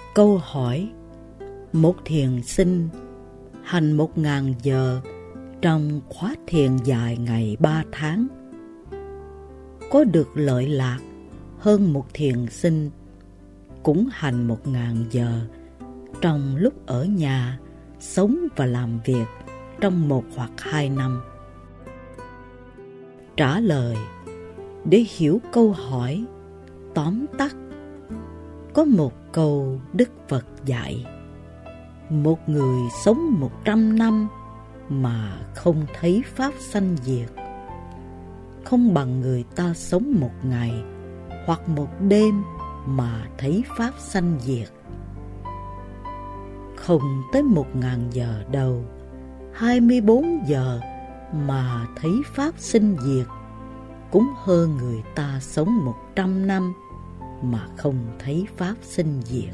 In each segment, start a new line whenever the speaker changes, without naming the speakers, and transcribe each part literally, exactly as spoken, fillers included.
Câu hỏi: một thiền sinh hành một ngàn giờ trong khóa thiền dài ngày ba tháng có được lợi lạc hơn một thiền sinh cũng hành một ngàn giờ trong lúc ở nhà sống và làm việc trong một hoặc hai năm? Trả lời: để hiểu câu hỏi, tóm tắt, có một câu Đức Phật dạy: một người sống một trăm năm mà không thấy pháp sanh diệt, không bằng người ta sống một ngày hoặc một đêm mà thấy pháp sanh diệt. Không tới một ngàn giờ đầu, hai mươi bốn giờ mà thấy pháp sinh diệt cũng hơn người ta sống một trăm năm mà không thấy pháp sinh diệt.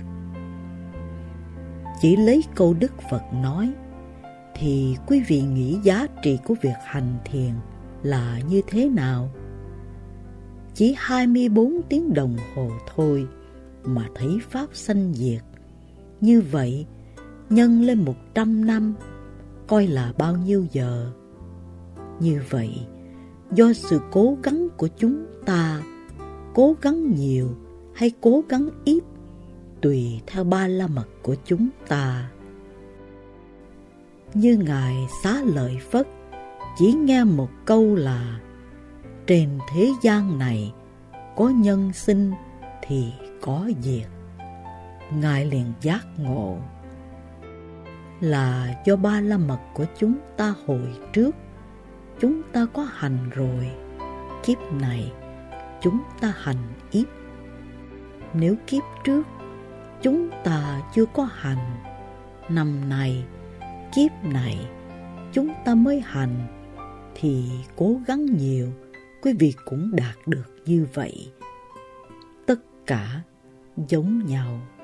Chỉ lấy câu Đức Phật nói thì quý vị nghĩ giá trị của việc hành thiền là như thế nào? Chỉ hai mươi bốn tiếng đồng hồ thôi mà thấy pháp sanh diệt. Như vậy, nhân lên một trăm năm, coi là bao nhiêu giờ? Như vậy, do sự cố gắng của chúng ta, cố gắng nhiều hay cố gắng ít, tùy theo ba la mật của chúng ta. Như Ngài Xá Lợi Phất chỉ nghe một câu là trên thế gian này có nhân sinh thì có diệt, Ngài liền giác ngộ là do ba la mật của chúng ta hồi trước chúng ta có hành rồi, kiếp này chúng ta hành ít. Nếu kiếp trước chúng ta chưa có hành, năm nay, kiếp này chúng ta mới hành, thì cố gắng nhiều, quý vị cũng đạt được như vậy. Tất cả giống nhau.